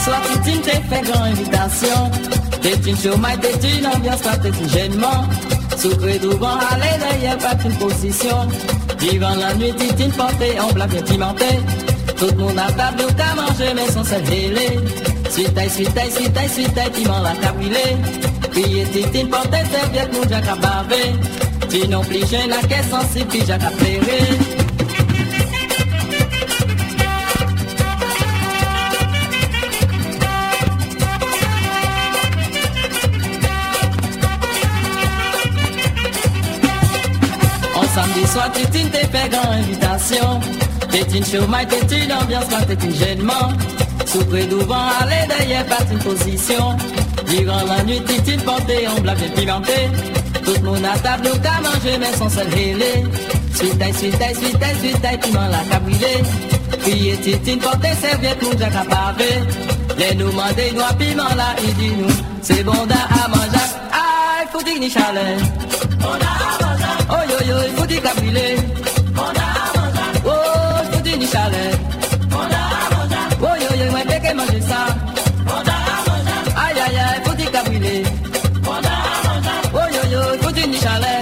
soir, Titine t'es fait grande invitation. T'es une chômage, t'es une ambiance, t'es une gênement. Souffré d'ouvant, aller derrière, pas une position. Vivant la nuit, Titine portée en plat bien pimenté. Tout le monde à table, ou qu'à manger, mais sans se mêler. Suite, piment la cabrilé. Puis Titine portée, serviette, nous j'ai qu'à baver. Si non plus jeune, la caisse sensible, puis j'ai qu'à plairer. Samedi soir, Titine t'es fait grande invitation. T'es une chômage, t'es une ambiance, t'es une gênement. Souffré d'ouvant, aller derrière, pas une position. Durant la nuit, Titine portée en blanc bien pimenté. Tout le monde à table, ou qu'à manger, mais sans se mêler. Suite, piment la cabrilé. Puis Titine portée, serviette, nous j'ai qu'à paver. Les nous mandés, noix, piment là, il dit nous. C'est bon à manger. Aïe, faut dire ni chalet. Oh yo yo, il faut dire cabrilé. Oh, il faut dire ni chalet. Oh yo yo, moi péché manger ça. Aïe aïe aïe, il faut dire cabrilé. Oh yo yo, il faut dire ni chalet.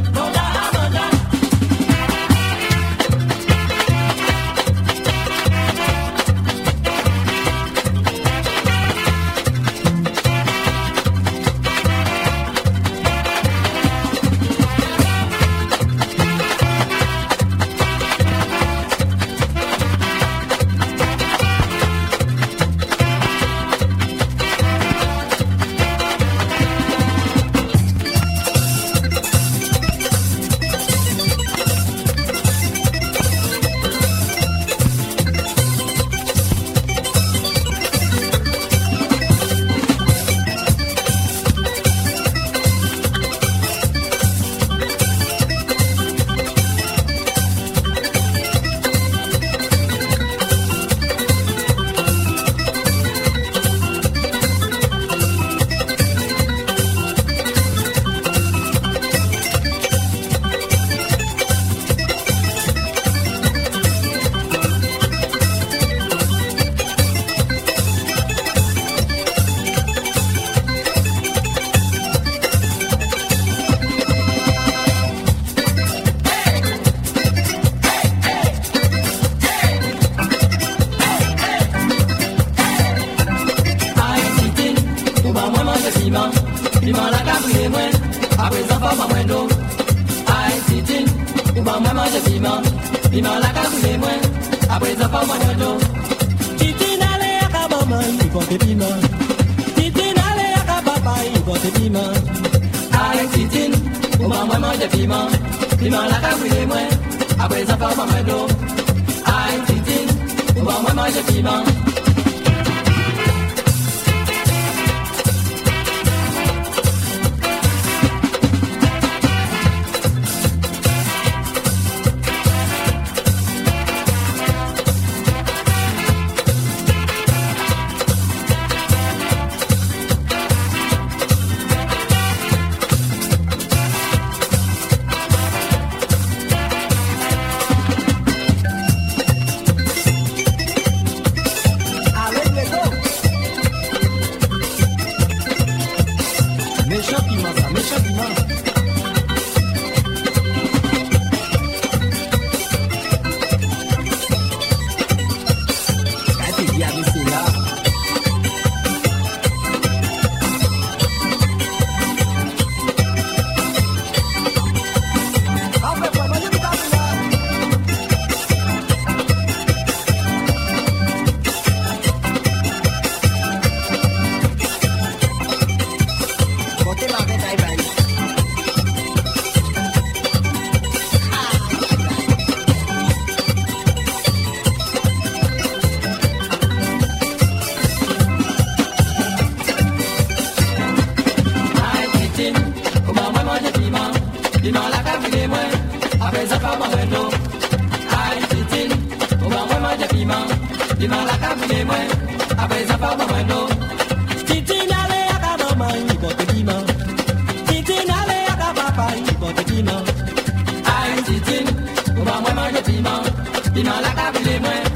Piment la cabrile moi, après ça faut pas moins d'eau. Aïe Titine, ou pas moi manger piment. Piment la cabrile moi, après ça faut pas moins d'eau. Titine allez à cabama, il faut des piments. Titine allez à cababa, il faut des piments. Aïe Titine, ou pas moi manger piment. Piment la cabrile moi, après ça faut pas moins d'eau. Aïe Titine, ou pas moi manger piment. Piment la cabrile moi, après ça faut pas moins d'eau. Aïe Titine, ou pas moi manger piment. Piment la cabrile moi, après ça faut pas moins d'eau. Titine allez à cabama, il faut des piments. Titine allez à cababa, il faut des piments. Aïe Titine, ou pas moi manger piment. Piment la cabrile moi.